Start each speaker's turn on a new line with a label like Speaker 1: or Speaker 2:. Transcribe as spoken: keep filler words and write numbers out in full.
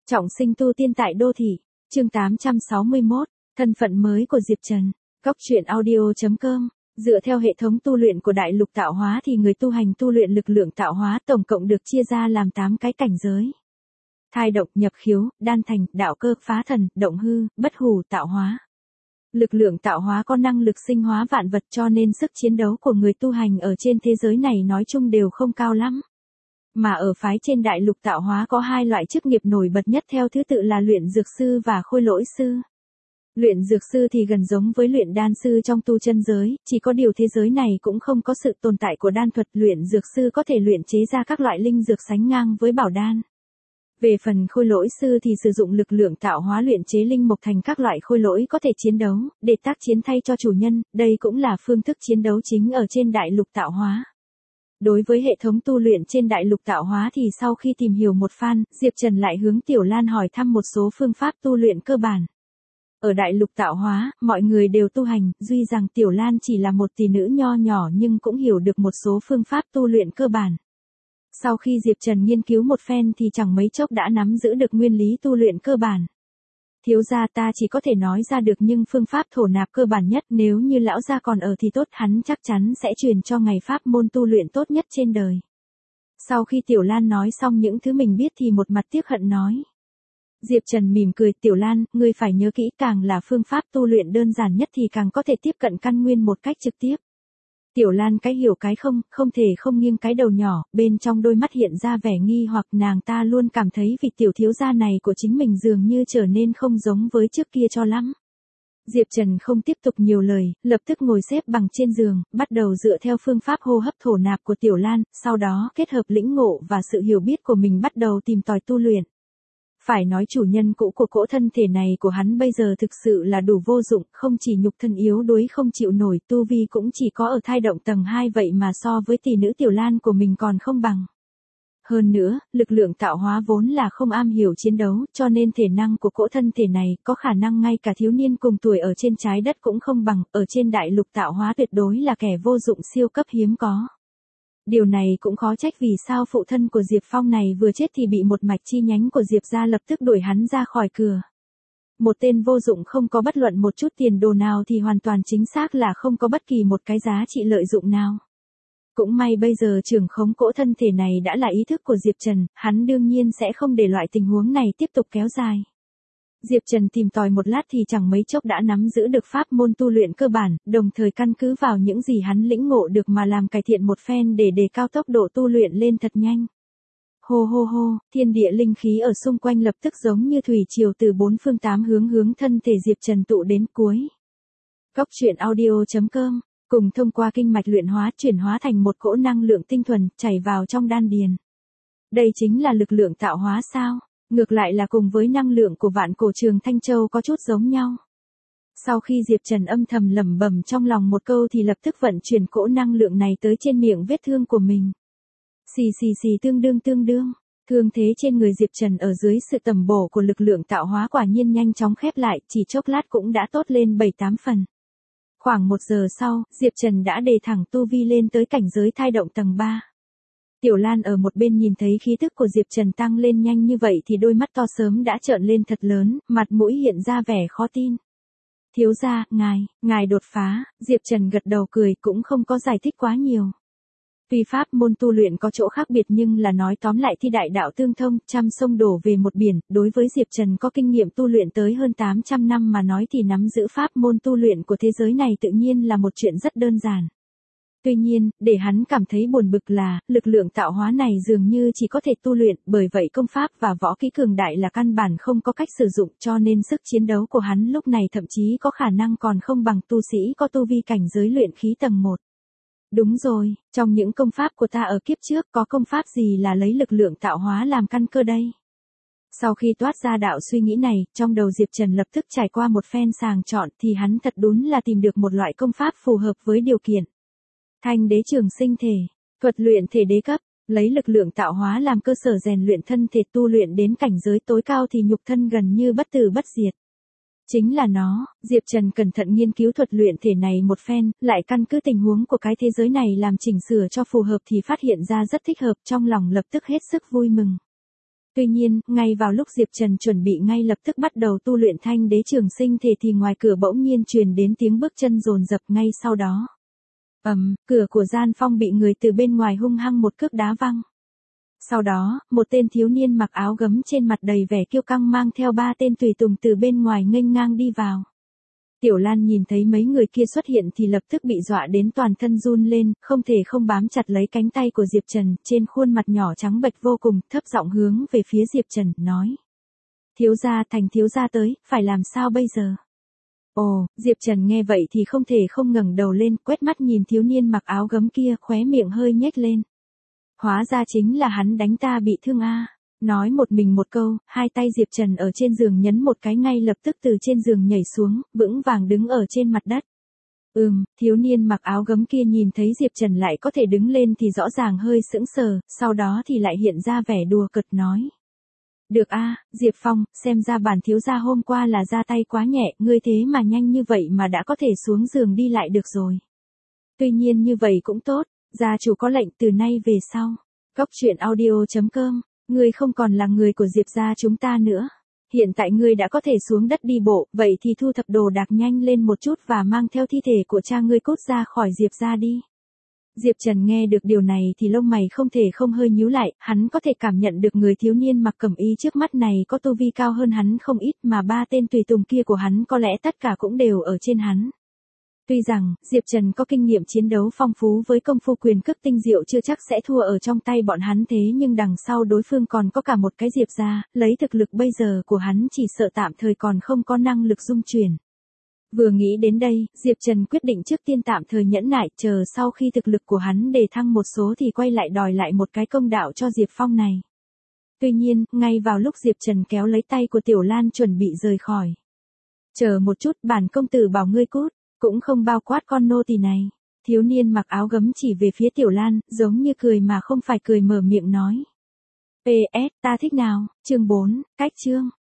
Speaker 1: Trọng sinh tu tiên tại đô thị, chương tám trăm sáu mươi mốt, thân phận mới của Diệp Trần. Cóc truyện audio chấm com. Dựa theo hệ thống tu luyện của Đại Lục Tạo Hóa thì người tu hành tu luyện lực lượng tạo hóa tổng cộng được chia ra làm tám cái cảnh giới. Thai động, nhập khiếu, đan thành, đạo cơ, phá thần, động hư, bất hủ, tạo hóa. Lực lượng tạo hóa có năng lực sinh hóa vạn vật, cho nên sức chiến đấu của người tu hành ở trên thế giới này nói chung đều không cao lắm. Mà ở phái trên Đại Lục Tạo Hóa có hai loại chức nghiệp nổi bật nhất theo thứ tự là luyện dược sư và khôi lỗi sư. Luyện dược sư thì gần giống với luyện đan sư trong tu chân giới, chỉ có điều thế giới này cũng không có sự tồn tại của đan thuật. Luyện dược sư có thể luyện chế ra các loại linh dược sánh ngang với bảo đan. Về phần khôi lỗi sư thì sử dụng lực lượng tạo hóa luyện chế linh mộc thành các loại khôi lỗi có thể chiến đấu, để tác chiến thay cho chủ nhân, đây cũng là phương thức chiến đấu chính ở trên Đại Lục Tạo Hóa. Đối với hệ thống tu luyện trên Đại Lục Tạo Hóa thì sau khi tìm hiểu một phan, Diệp Trần lại hướng Tiểu Lan hỏi thăm một số phương pháp tu luyện cơ bản. Ở Đại Lục Tạo Hóa, mọi người đều tu hành, duy rằng Tiểu Lan chỉ là một tỷ nữ nho nhỏ nhưng cũng hiểu được một số phương pháp tu luyện cơ bản. Sau khi Diệp Trần nghiên cứu một phen thì chẳng mấy chốc đã nắm giữ được nguyên lý tu luyện cơ bản. Thiếu gia, ta chỉ có thể nói ra được nhưng phương pháp thổ nạp cơ bản nhất, nếu như lão gia còn ở thì tốt, hắn chắc chắn sẽ truyền cho ngài pháp môn tu luyện tốt nhất trên đời. Sau khi Tiểu Lan nói xong những thứ mình biết thì một mặt tiếc hận nói. Diệp Trần mỉm cười, Tiểu Lan, ngươi phải nhớ kỹ, càng là phương pháp tu luyện đơn giản nhất thì càng có thể tiếp cận căn nguyên một cách trực tiếp. Tiểu Lan cái hiểu cái không, không thể không nghiêng cái đầu nhỏ, bên trong đôi mắt hiện ra vẻ nghi hoặc, nàng ta luôn cảm thấy vị tiểu thiếu gia này của chính mình dường như trở nên không giống với trước kia cho lắm. Diệp Trần không tiếp tục nhiều lời, lập tức ngồi xếp bằng trên giường, bắt đầu dựa theo phương pháp hô hấp thổ nạp của Tiểu Lan, sau đó kết hợp lĩnh ngộ và sự hiểu biết của mình bắt đầu tìm tòi tu luyện. Phải nói chủ nhân cũ của cỗ thân thể này của hắn bây giờ thực sự là đủ vô dụng, không chỉ nhục thân yếu đuối không chịu nổi, tu vi cũng chỉ có ở thai động tầng hai vậy mà so với tỷ nữ Tiểu Lan của mình còn không bằng. Hơn nữa, lực lượng tạo hóa vốn là không am hiểu chiến đấu, cho nên thể năng của cỗ thân thể này có khả năng ngay cả thiếu niên cùng tuổi ở trên trái đất cũng không bằng, ở trên Đại Lục Tạo Hóa tuyệt đối là kẻ vô dụng siêu cấp hiếm có. Điều này cũng khó trách vì sao phụ thân của Diệp Phong này vừa chết thì bị một mạch chi nhánh của Diệp gia lập tức đuổi hắn ra khỏi cửa. Một tên vô dụng không có bất luận một chút tiền đồ nào thì hoàn toàn chính xác là không có bất kỳ một cái giá trị lợi dụng nào. Cũng may bây giờ trưởng khống cỗ thân thể này đã là ý thức của Diệp Trần, hắn đương nhiên sẽ không để loại tình huống này tiếp tục kéo dài. Diệp Trần tìm tòi một lát thì chẳng mấy chốc đã nắm giữ được pháp môn tu luyện cơ bản, đồng thời căn cứ vào những gì hắn lĩnh ngộ được mà làm cải thiện một phen để đề cao tốc độ tu luyện lên thật nhanh. Hô hô hô, thiên địa linh khí ở xung quanh lập tức giống như thủy triều từ bốn phương tám hướng hướng thân thể Diệp Trần tụ đến cuối. Cóc truyện audio chấm com, cùng thông qua kinh mạch luyện hóa chuyển hóa thành một cỗ năng lượng tinh thuần, chảy vào trong đan điền. Đây chính là lực lượng tạo hóa sao? Ngược lại là cùng với năng lượng của vạn cổ trường Thanh Châu có chút giống nhau. Sau khi Diệp Trần âm thầm lẩm bẩm trong lòng một câu thì lập tức vận chuyển cỗ năng lượng này tới trên miệng vết thương của mình. Xì xì xì, tương đương tương đương, thương thế trên người Diệp Trần ở dưới sự tầm bổ của lực lượng tạo hóa quả nhiên nhanh chóng khép lại, chỉ chốc lát cũng đã tốt lên bảy tám phần. Khoảng một giờ sau, Diệp Trần đã đề thẳng tu vi lên tới cảnh giới thai động tầng ba. Tiểu Lan ở một bên nhìn thấy khí tức của Diệp Trần tăng lên nhanh như vậy thì đôi mắt to sớm đã trợn lên thật lớn, mặt mũi hiện ra vẻ khó tin. Thiếu gia, ngài, ngài đột phá, Diệp Trần gật đầu cười cũng không có giải thích quá nhiều. Tuy pháp môn tu luyện có chỗ khác biệt nhưng là nói tóm lại thì đại đạo tương thông, trăm sông đổ về một biển, đối với Diệp Trần có kinh nghiệm tu luyện tới hơn tám trăm năm mà nói thì nắm giữ pháp môn tu luyện của thế giới này tự nhiên là một chuyện rất đơn giản. Tuy nhiên, để hắn cảm thấy buồn bực là, lực lượng tạo hóa này dường như chỉ có thể tu luyện, bởi vậy công pháp và võ kỹ cường đại là căn bản không có cách sử dụng, cho nên sức chiến đấu của hắn lúc này thậm chí có khả năng còn không bằng tu sĩ có tu vi cảnh giới luyện khí tầng một. Đúng rồi, trong những công pháp của ta ở kiếp trước có công pháp gì là lấy lực lượng tạo hóa làm căn cơ đây? Sau khi toát ra đạo suy nghĩ này, trong đầu Diệp Trần lập tức trải qua một phen sàng chọn thì hắn thật đúng là tìm được một loại công pháp phù hợp với điều kiện. Thanh đế trường sinh thể, thuật luyện thể đế cấp, lấy lực lượng tạo hóa làm cơ sở rèn luyện thân thể tu luyện đến cảnh giới tối cao thì nhục thân gần như bất tử bất diệt. Chính là nó, Diệp Trần cẩn thận nghiên cứu thuật luyện thể này một phen, lại căn cứ tình huống của cái thế giới này làm chỉnh sửa cho phù hợp thì phát hiện ra rất thích hợp, trong lòng lập tức hết sức vui mừng. Tuy nhiên, ngay vào lúc Diệp Trần chuẩn bị ngay lập tức bắt đầu tu luyện thanh đế trường sinh thể thì ngoài cửa bỗng nhiên truyền đến tiếng bước chân dồn dập ngay sau đó. Ầm, um, cửa của gian phong bị người từ bên ngoài hung hăng một cước đá văng. Sau đó, một tên thiếu niên mặc áo gấm trên mặt đầy vẻ kiêu căng mang theo ba tên tùy tùng từ bên ngoài nghênh ngang đi vào. Tiểu Lan nhìn thấy mấy người kia xuất hiện thì lập tức bị dọa đến toàn thân run lên, không thể không bám chặt lấy cánh tay của Diệp Trần, trên khuôn mặt nhỏ trắng bệch vô cùng, thấp giọng hướng về phía Diệp Trần, nói. Thiếu gia, Thành thiếu gia tới, phải làm sao bây giờ? Ồ, Diệp Trần nghe vậy thì không thể không ngẩng đầu lên, quét mắt nhìn thiếu niên mặc áo gấm kia, khóe miệng hơi nhếch lên. Hóa ra chính là hắn đánh ta bị thương a. Nói một mình một câu, hai tay Diệp Trần ở trên giường nhấn một cái ngay lập tức từ trên giường nhảy xuống, vững vàng đứng ở trên mặt đất. Ừm, thiếu niên mặc áo gấm kia nhìn thấy Diệp Trần lại có thể đứng lên thì rõ ràng hơi sững sờ, sau đó thì lại hiện ra vẻ đùa cợt nói. Được a, Diệp Phong, xem ra bản thiếu gia hôm qua là ra tay quá nhẹ, ngươi thế mà nhanh như vậy mà đã có thể xuống giường đi lại được rồi. Tuy nhiên như vậy cũng tốt, gia chủ có lệnh từ nay về sau. Cốc truyện audio chấm com, ngươi không còn là người của Diệp gia chúng ta nữa. Hiện tại ngươi đã có thể xuống đất đi bộ, vậy thì thu thập đồ đạc nhanh lên một chút và mang theo thi thể của cha ngươi cốt ra khỏi Diệp gia đi. Diệp Trần nghe được điều này thì lông mày không thể không hơi nhíu lại, hắn có thể cảm nhận được người thiếu niên mặc cẩm y trước mắt này có tu vi cao hơn hắn không ít mà ba tên tùy tùng kia của hắn có lẽ tất cả cũng đều ở trên hắn. Tuy rằng, Diệp Trần có kinh nghiệm chiến đấu phong phú với công phu quyền cước tinh diệu chưa chắc sẽ thua ở trong tay bọn hắn thế nhưng đằng sau đối phương còn có cả một cái Diệp gia, lấy thực lực bây giờ của hắn chỉ sợ tạm thời còn không có năng lực dung chuyển. Vừa nghĩ đến đây, Diệp Trần quyết định trước tiên tạm thời nhẫn nại, chờ sau khi thực lực của hắn đề thăng một số thì quay lại đòi lại một cái công đạo cho Diệp Phong này. Tuy nhiên, ngay vào lúc Diệp Trần kéo lấy tay của Tiểu Lan chuẩn bị rời khỏi. Chờ một chút, bản công tử bảo ngươi cút, cũng không bao quát con nô tỳ này. Thiếu niên mặc áo gấm chỉ về phía Tiểu Lan, giống như cười mà không phải cười mở miệng nói. pê ét, ta thích nào, chương bốn, cách chương.